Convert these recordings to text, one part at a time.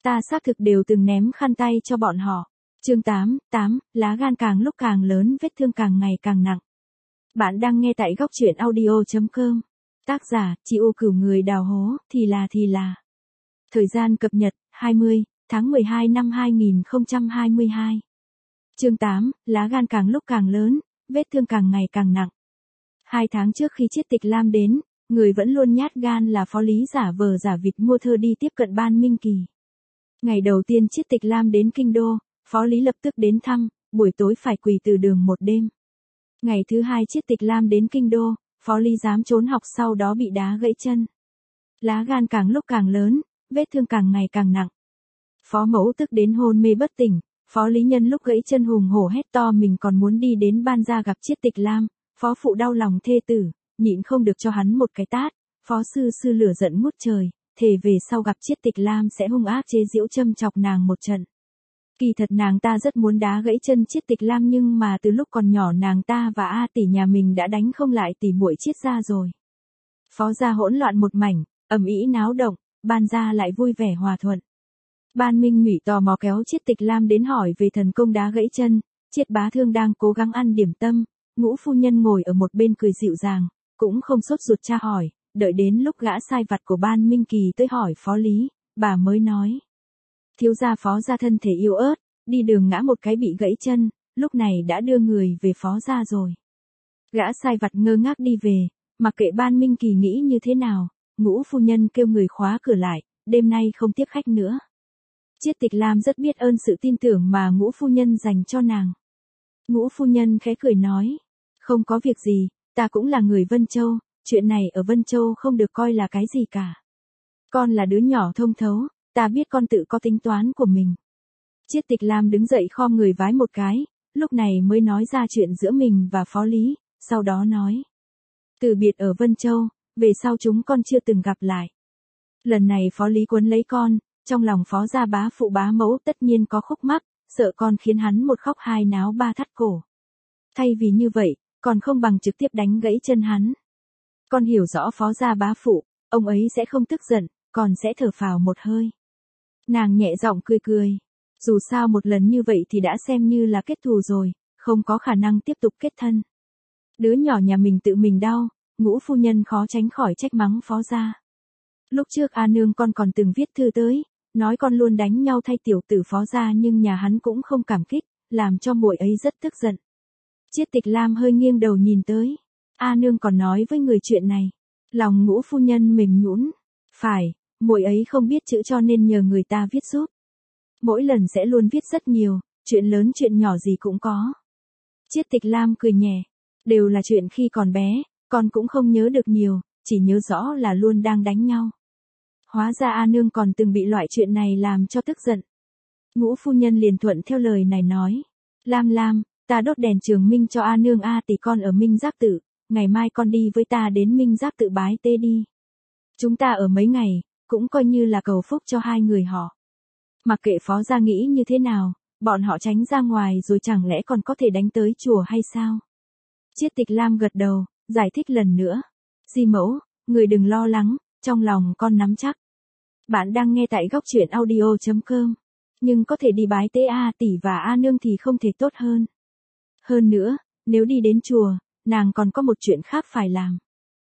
Ta xác thực đều từng ném khăn tay cho bọn họ. Chương 8, lá gan càng lúc càng lớn, vết thương càng ngày càng nặng. Bạn đang nghe tại góc truyện audio.com. Tác giả, chị ô cửu người đào hố, thì là. Thời gian cập nhật, 20 tháng 12 năm 2022. Chương 8, lá gan càng lúc càng lớn, vết thương càng ngày càng nặng. 2 tháng trước khi Chiết Tịch Lam đến, người vẫn luôn nhát gan là Phó Lý giả vờ giả vịt mua thơ đi tiếp cận Ban Minh Kỳ. Ngày đầu tiên Chiết Tịch Lam đến kinh đô, Phó Lý lập tức đến thăm, buổi tối phải quỳ từ đường một đêm. Ngày thứ hai Chiết Tịch Lam đến kinh đô, Phó Lý dám trốn học sau đó bị đá gãy chân. Lá gan càng lúc càng lớn, vết thương càng ngày càng nặng. Phó Mẫu tức đến hôn mê bất tỉnh, Phó Lý nhân lúc gãy chân hùng hổ hét to mình còn muốn đi đến Ban gia gặp Chiết Tịch Lam. Phó Phụ đau lòng thê tử, nhịn không được cho hắn một cái tát. Phó Sư lửa giận ngút trời, thề về sau gặp Chiết Tịch Lam sẽ hung ác chế giễu châm chọc nàng một trận. Kỳ thật nàng ta rất muốn đá gãy chân Chiết Tịch Lam nhưng mà từ lúc còn nhỏ nàng ta và A tỷ nhà mình đã đánh không lại tỷ muội Chiết gia rồi. Phó gia hỗn loạn một mảnh, ầm ĩ náo động, Ban gia lại vui vẻ hòa thuận. Ban Minh Mỹ tò mò kéo Chiết Tịch Lam đến hỏi về thần công đá gãy chân. Chiết Bá Thương đang cố gắng ăn điểm tâm, Ngũ phu nhân ngồi ở một bên cười dịu dàng, cũng không sốt ruột tra hỏi, đợi đến lúc gã sai vặt của Ban Minh Kỳ tới hỏi Phó Lý, bà mới nói. Thiếu gia Phó gia thân thể yếu ớt, đi đường ngã một cái bị gãy chân, lúc này đã đưa người về Phó gia rồi. Gã sai vặt ngơ ngác đi về, mặc kệ Ban Minh Kỳ nghĩ như thế nào, Ngũ phu nhân kêu người khóa cửa lại, đêm nay không tiếp khách nữa. Chiết Tịch Lam rất biết ơn sự tin tưởng mà Ngũ phu nhân dành cho nàng. Ngũ phu nhân khẽ cười nói, không có việc gì, ta cũng là người Vân Châu, chuyện này ở Vân Châu không được coi là cái gì cả. Con là đứa nhỏ thông thấu, ta biết con tự có tính toán của mình. Chiết Tịch Lam đứng dậy khom người vái một cái, lúc này mới nói ra chuyện giữa mình và Phó Lý, sau đó nói. Từ biệt ở Vân Châu, về sau chúng con chưa từng gặp lại. Lần này Phó Lý quấn lấy con, trong lòng Phó gia bá phụ bá mẫu tất nhiên có khúc mắc, sợ con khiến hắn một khóc hai náo ba thắt cổ. Thay vì như vậy, còn không bằng trực tiếp đánh gãy chân hắn. Con hiểu rõ Phó gia bá phụ, ông ấy sẽ không tức giận, còn sẽ thở phào một hơi. Nàng nhẹ giọng cười. Dù sao một lần như vậy thì đã xem như là kết thù rồi, không có khả năng tiếp tục kết thân. Đứa nhỏ nhà mình tự mình đau, Ngũ phu nhân khó tránh khỏi trách mắng Phó gia. Lúc trước A Nương con còn từng viết thư tới, nói con luôn đánh nhau thay tiểu tử Phó gia nhưng nhà hắn cũng không cảm kích, làm cho muội ấy rất tức giận. Chiết Tịch Lam hơi nghiêng đầu nhìn tới. A Nương còn nói với người chuyện này. Lòng Ngũ phu nhân mềm nhũn. Phải, muội ấy không biết chữ cho nên nhờ người ta viết giúp. Mỗi lần sẽ luôn viết rất nhiều, chuyện lớn chuyện nhỏ gì cũng có. Chiết Tịch Lam cười nhẹ. Đều là chuyện khi còn bé, con cũng không nhớ được nhiều, chỉ nhớ rõ là luôn đang đánh nhau. Hóa ra A Nương còn từng bị loại chuyện này làm cho tức giận. Ngũ phu nhân liền thuận theo lời này nói. Lam, ta đốt đèn trường minh cho A Nương A tỷ con ở Minh Giác Tự, ngày mai con đi với ta đến Minh Giác Tự bái tế đi. Chúng ta ở mấy ngày, cũng coi như là cầu phúc cho hai người họ. Mặc kệ Phó gia nghĩ như thế nào, bọn họ tránh ra ngoài rồi chẳng lẽ còn có thể đánh tới chùa hay sao? Chiết Tịch Lam gật đầu, giải thích lần nữa. Di mẫu, người đừng lo lắng, trong lòng con nắm chắc. Bạn đang nghe tại góc truyện audio.com. Nhưng có thể đi bái tế A tỷ và A Nương thì không thể tốt hơn. Hơn nữa, nếu đi đến chùa, nàng còn có một chuyện khác phải làm.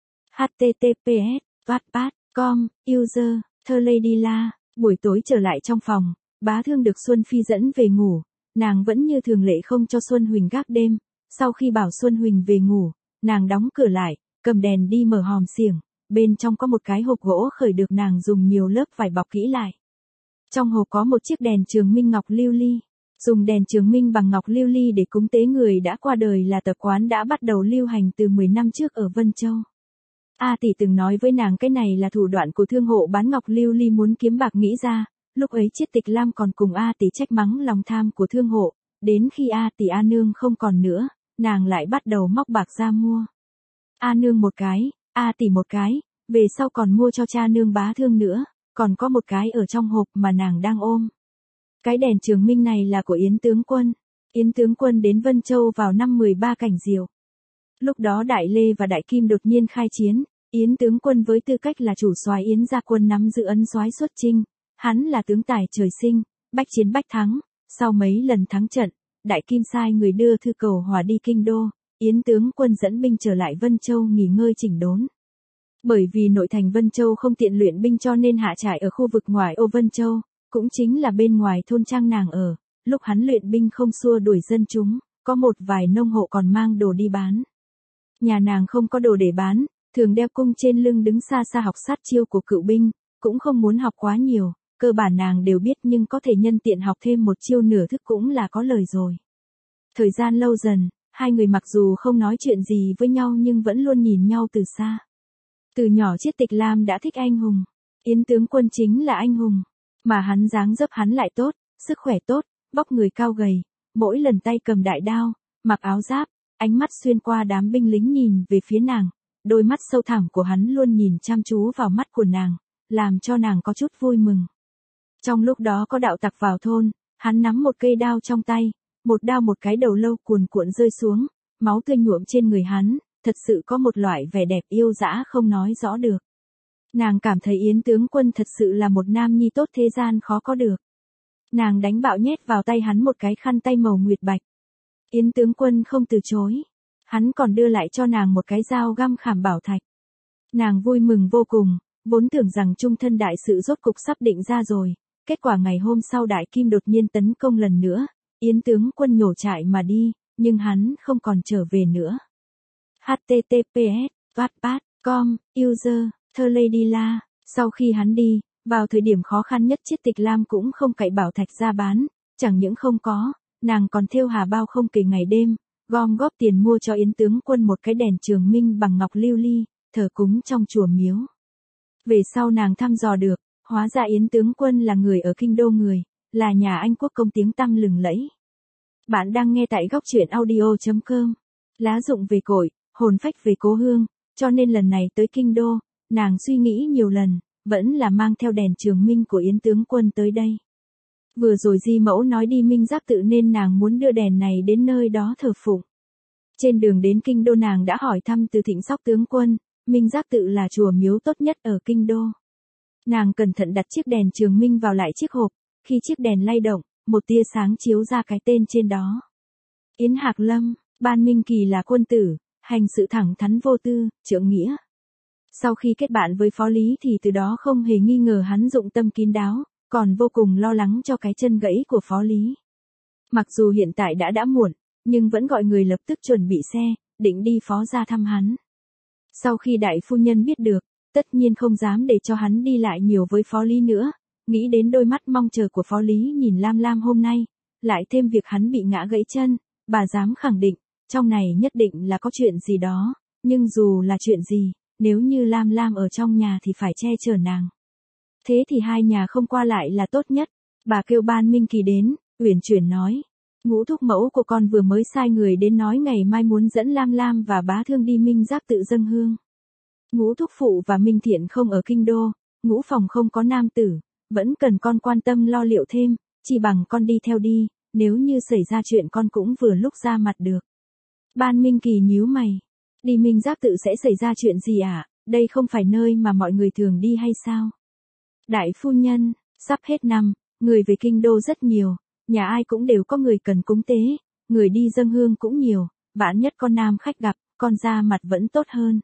https://wattpad.com, user, thơ Lady La. Buổi tối trở lại trong phòng, Bá Thương được Xuân Phi dẫn về ngủ, nàng vẫn như thường lệ không cho Xuân Huỳnh gác đêm. Sau khi bảo Xuân Huỳnh về ngủ, nàng đóng cửa lại, cầm đèn đi mở hòm xiềng, bên trong có một cái hộp gỗ khởi được nàng dùng nhiều lớp vải bọc kỹ lại. Trong hộp có một chiếc đèn trường minh ngọc lưu ly. Dùng đèn trường minh bằng ngọc lưu ly để cúng tế người đã qua đời là tập quán đã bắt đầu lưu hành từ 10 năm trước ở Vân Châu. A tỷ từng nói với nàng cái này là thủ đoạn của thương hộ bán ngọc lưu ly muốn kiếm bạc nghĩ ra, lúc ấy Chiết Tịch Lam còn cùng A tỷ trách mắng lòng tham của thương hộ, đến khi A tỷ A Nương không còn nữa, nàng lại bắt đầu móc bạc ra mua. A Nương một cái, A tỷ một cái, về sau còn mua cho cha nương Bá Thương nữa, còn có một cái ở trong hộp mà nàng đang ôm. Cái đèn trường minh này là của Yến tướng quân. Yến tướng quân đến Vân Châu vào năm 13 Cảnh Diều. Lúc đó Đại Lê và Đại Kim đột nhiên khai chiến, Yến tướng quân với tư cách là chủ soái Yến gia quân nắm giữ ấn soái xuất chinh, Hắn là tướng tài trời sinh, bách chiến bách thắng, sau mấy lần thắng trận, Đại Kim sai người đưa thư cầu hòa đi kinh đô, Yến tướng quân dẫn binh trở lại Vân Châu nghỉ ngơi chỉnh đốn. Bởi vì nội thành Vân Châu không tiện luyện binh cho nên hạ trại ở khu vực ngoài ô Vân Châu, cũng chính là bên ngoài thôn trang nàng ở, lúc hắn luyện binh không xua đuổi dân chúng, có một vài nông hộ còn mang đồ đi bán. Nhà nàng không có đồ để bán, thường đeo cung trên lưng đứng xa xa học sát chiêu của cựu binh, cũng không muốn học quá nhiều, cơ bản nàng đều biết nhưng có thể nhân tiện học thêm một chiêu nửa thức cũng là có lời rồi. Thời gian lâu dần, hai người mặc dù không nói chuyện gì với nhau nhưng vẫn luôn nhìn nhau từ xa. Từ nhỏ Chiết Tịch Lam đã thích anh hùng, Yến tướng quân chính là anh hùng, mà hắn dáng dấp hắn lại tốt, sức khỏe tốt, vóc người cao gầy, mỗi lần tay cầm đại đao, mặc áo giáp, ánh mắt xuyên qua đám binh lính nhìn về phía nàng, đôi mắt sâu thẳm của hắn luôn nhìn chăm chú vào mắt của nàng, làm cho nàng có chút vui mừng. Trong lúc đó có đạo tặc vào thôn, hắn nắm một cây đao trong tay, một đao một cái đầu lâu cuồn cuộn rơi xuống, máu tươi nhuộm trên người hắn, thật sự có một loại vẻ đẹp yêu dã không nói rõ được. Nàng cảm thấy Yến tướng quân thật sự là một nam nhi tốt thế gian khó có được. Nàng đánh bạo nhét vào tay hắn một cái khăn tay màu nguyệt bạch. Yến tướng quân không từ chối. Hắn còn đưa lại cho nàng một cái dao găm khảm bảo thạch. Nàng vui mừng vô cùng, vốn tưởng rằng trung thân đại sự rốt cục sắp định ra rồi. Kết quả ngày hôm sau Đại Kim đột nhiên tấn công lần nữa. Yến tướng quân nhổ trại mà đi, nhưng hắn không còn trở về nữa. https://wattpad.com, user, thơ Lady La. Sau khi hắn đi, vào thời điểm khó khăn nhất Chiết Tịch Lam cũng không cậy bảo thạch ra bán, chẳng những không có, nàng còn thêu hà bao không kể ngày đêm, gom góp tiền mua cho Yến tướng quân một cái đèn trường minh bằng ngọc lưu ly, thờ cúng trong chùa miếu. Về sau nàng thăm dò được, hóa ra Yến tướng quân là người ở kinh đô người, là nhà Anh quốc công tiếng tăm lừng lẫy. Bạn đang nghe tại góc truyện audio.com. Lá dụng về cội, hồn phách về cố hương, cho nên lần này tới kinh đô, nàng suy nghĩ nhiều lần, vẫn là mang theo đèn trường minh của Yến tướng quân tới đây. Vừa rồi Di Mẫu nói đi Minh Giác Tự nên nàng muốn đưa đèn này đến nơi đó thờ phụng. Trên đường đến kinh đô nàng đã hỏi thăm từ Thịnh Sóc tướng quân, Minh Giác Tự là chùa miếu tốt nhất ở kinh đô. Nàng cẩn thận đặt chiếc đèn trường minh vào lại chiếc hộp, khi chiếc đèn lay động, một tia sáng chiếu ra cái tên trên đó. Yến Hạc Lâm, Ban Minh Kỳ là quân tử, hành sự thẳng thắn vô tư, trượng nghĩa. Sau khi kết bạn với Phó Lý thì từ đó không hề nghi ngờ hắn dụng tâm kín đáo, còn vô cùng lo lắng cho cái chân gãy của Phó Lý. Mặc dù hiện tại đã muộn, nhưng vẫn gọi người lập tức chuẩn bị xe, định đi Phó ra thăm hắn. Sau khi đại phu nhân biết được, tất nhiên không dám để cho hắn đi lại nhiều với Phó Lý nữa, nghĩ đến đôi mắt mong chờ của Phó Lý nhìn Lam Lam hôm nay, lại thêm việc hắn bị ngã gãy chân, bà dám khẳng định, trong này nhất định là có chuyện gì đó, nhưng dù là chuyện gì, nếu như Lam Lam ở trong nhà thì phải che chở nàng. Thế thì hai nhà không qua lại là tốt nhất. Bà kêu Ban Minh Kỳ đến, uyển chuyển nói. Ngũ thúc mẫu của con vừa mới sai người đến nói ngày mai muốn dẫn Lam Lam và bá thương đi Minh Giác Tự dâng hương. Ngũ thúc phụ và Minh Thiện không ở kinh đô, ngũ phòng không có nam tử, vẫn cần con quan tâm lo liệu thêm, chỉ bằng con đi theo đi, nếu như xảy ra chuyện con cũng vừa lúc ra mặt được. Ban Minh Kỳ nhíu mày. Đi Minh Giác Tự sẽ xảy ra chuyện gì ạ? Đây không phải nơi mà mọi người thường đi hay sao? Đại phu nhân, sắp hết năm, người về kinh đô rất nhiều, nhà ai cũng đều có người cần cúng tế, người đi dâng hương cũng nhiều, vạn nhất con nam khách gặp, con ra mặt vẫn tốt hơn.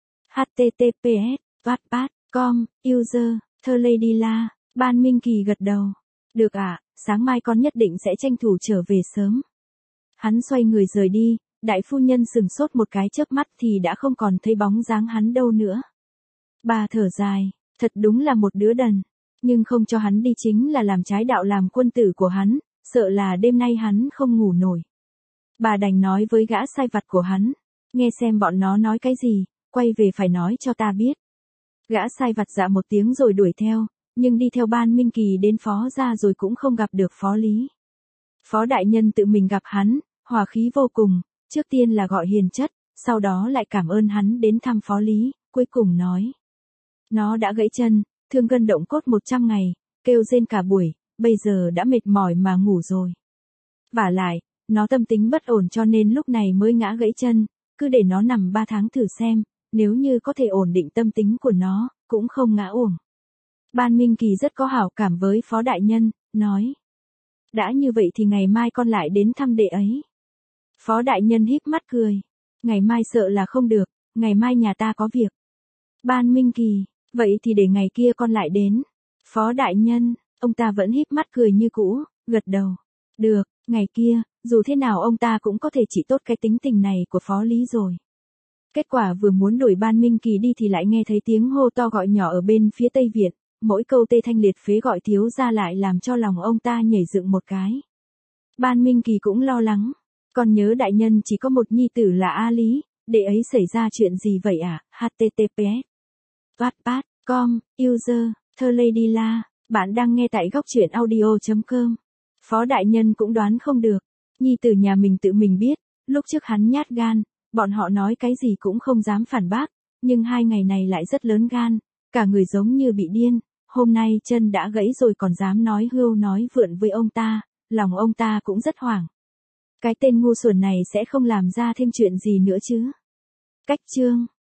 https://wattpad.com, user, thơ Lady La. Ban Minh Kỳ gật đầu. Được ạ, sáng mai con nhất định sẽ tranh thủ trở về sớm. Hắn xoay người rời đi, đại phu nhân sừng sốt một cái chớp mắt thì đã không còn thấy bóng dáng hắn đâu nữa. Bà thở dài, thật đúng là một đứa đần, nhưng không cho hắn đi chính là làm trái đạo làm quân tử của hắn, sợ là đêm nay hắn không ngủ nổi. Bà đành nói với gã sai vặt của hắn, nghe xem bọn nó nói cái gì, quay về phải nói cho ta biết. Gã sai vặt dạ một tiếng rồi đuổi theo, nhưng đi theo Ban Minh Kỳ đến Phó ra rồi cũng không gặp được Phó Lý. Phó đại nhân tự mình gặp hắn, hòa khí vô cùng, trước tiên là gọi hiền chất, sau đó lại cảm ơn hắn đến thăm Phó Lý, cuối cùng nói. Nó đã gãy chân, thương gân động cốt 100 ngày, kêu rên cả buổi, bây giờ đã mệt mỏi mà ngủ rồi. Vả lại, nó tâm tính bất ổn cho nên lúc này mới ngã gãy chân, cứ để nó nằm 3 tháng thử xem, nếu như có thể ổn định tâm tính của nó, cũng không ngã uổng. Ban Minh Kỳ rất có hảo cảm với Phó Đại Nhân, nói. Đã như vậy thì ngày mai con lại đến thăm đệ ấy. Phó Đại Nhân híp mắt cười. Ngày mai sợ là không được, ngày mai nhà ta có việc. Ban Minh Kỳ, vậy thì để ngày kia con lại đến. Phó Đại Nhân, ông ta vẫn híp mắt cười như cũ, gật đầu. Được, ngày kia, dù thế nào ông ta cũng có thể chỉ tốt cái tính tình này của Phó Lý rồi. Kết quả vừa muốn đuổi Ban Minh Kỳ đi thì lại nghe thấy tiếng hô to gọi nhỏ ở bên phía Tây Viện, mỗi câu tê thanh liệt phế gọi thiếu ra lại làm cho lòng ông ta nhảy dựng một cái. Ban Minh Kỳ cũng lo lắng, còn nhớ đại nhân chỉ có một nhi tử là A Lý, đệ ấy xảy ra chuyện gì vậy à? https wattpad.com user thơ Lady La, bạn đang nghe tại góc truyện audio.com. Phó Đại Nhân cũng đoán không được, nhi tử nhà mình tự mình biết, lúc trước hắn nhát gan, bọn họ nói cái gì cũng không dám phản bác, nhưng 2 ngày này lại rất lớn gan, cả người giống như bị điên, hôm nay chân đã gãy rồi còn dám nói hưu nói vượn với ông ta, lòng ông ta cũng rất hoảng. Cái tên ngu xuẩn này sẽ không làm ra thêm chuyện gì nữa chứ. Cách chương